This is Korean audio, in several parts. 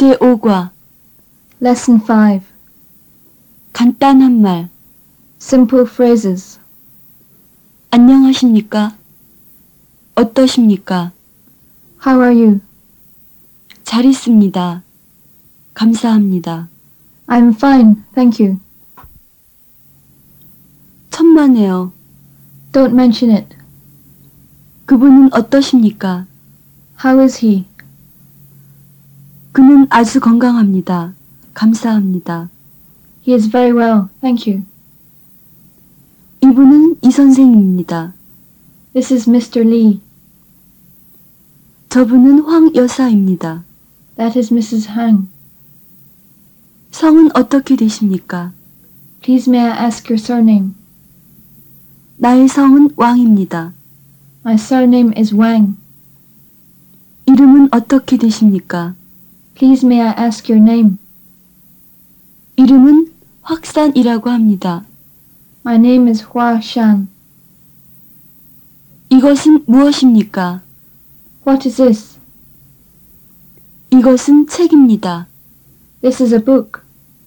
제5과 Lesson 5. 간단한 말 Simple phrases. 안녕하십니까? 어떠십니까? How are you? 잘 있습니다. 감사합니다. I'm fine, thank you. 천만에요. Don't mention it. 그분은 어떠십니까? How is he? 그는 아주 건강합니다. 감사합니다. He is very well, thank you. 이분은 이 선생입니다. This is Mr. Lee. 저분은 황 여사입니다. That is Mrs. Hang. 성은 어떻게 되십니까? Please may I ask your surname? 나의 성은 왕입니다. My surname is Wang. 이름은 어떻게 되십니까? Please may I ask your name? 이름은 확산이라고 합니다. My name is Hua Shan. 이것은 무엇입니까? What is this? 이것은 책입니다. This is a book.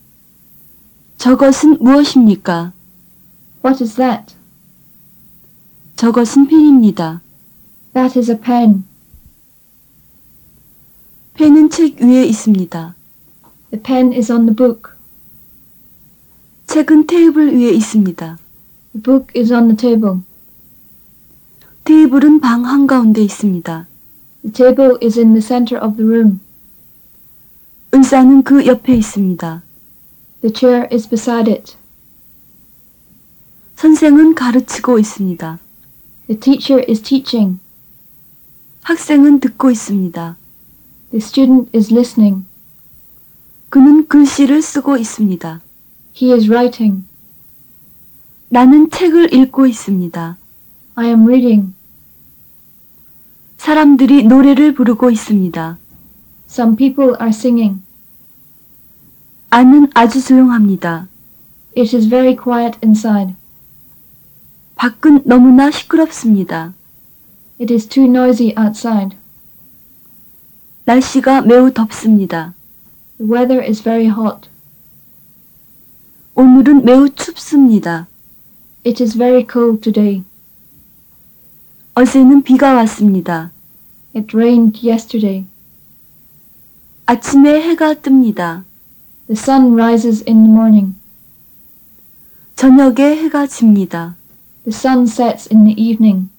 저것은 무엇입니까? What is that? 저것은 펜입니다. That is a pen. 펜은 책 위에 있습니다. The pen is on the book. 책은 테이블 위에 있습니다. The book is on the table. 테이블은 방 한가운데 있습니다. The table is in the center of the room. 의자는 그 옆에 있습니다. The chair is beside it. 선생은 가르치고 있습니다. The teacher is teaching. 학생은 듣고 있습니다. The student is listening. 그는 글씨를 쓰고 있습니다. He is writing. 나는 책을 읽고 있습니다. I am reading. 사람들이 노래를 부르고 있습니다. Some people are singing. 안은 아주 조용합니다. It is very quiet inside. 밖은 너무나 시끄럽습니다. It is too noisy outside. 날씨가 매우 덥습니다. The weather is very hot. 오늘은 매우 춥습니다. It is very cold today. 어제는 비가 왔습니다. It rained yesterday. 아침에 해가 뜹니다. The sun rises in the morning. 저녁에 해가 집니다. The sun sets in the evening.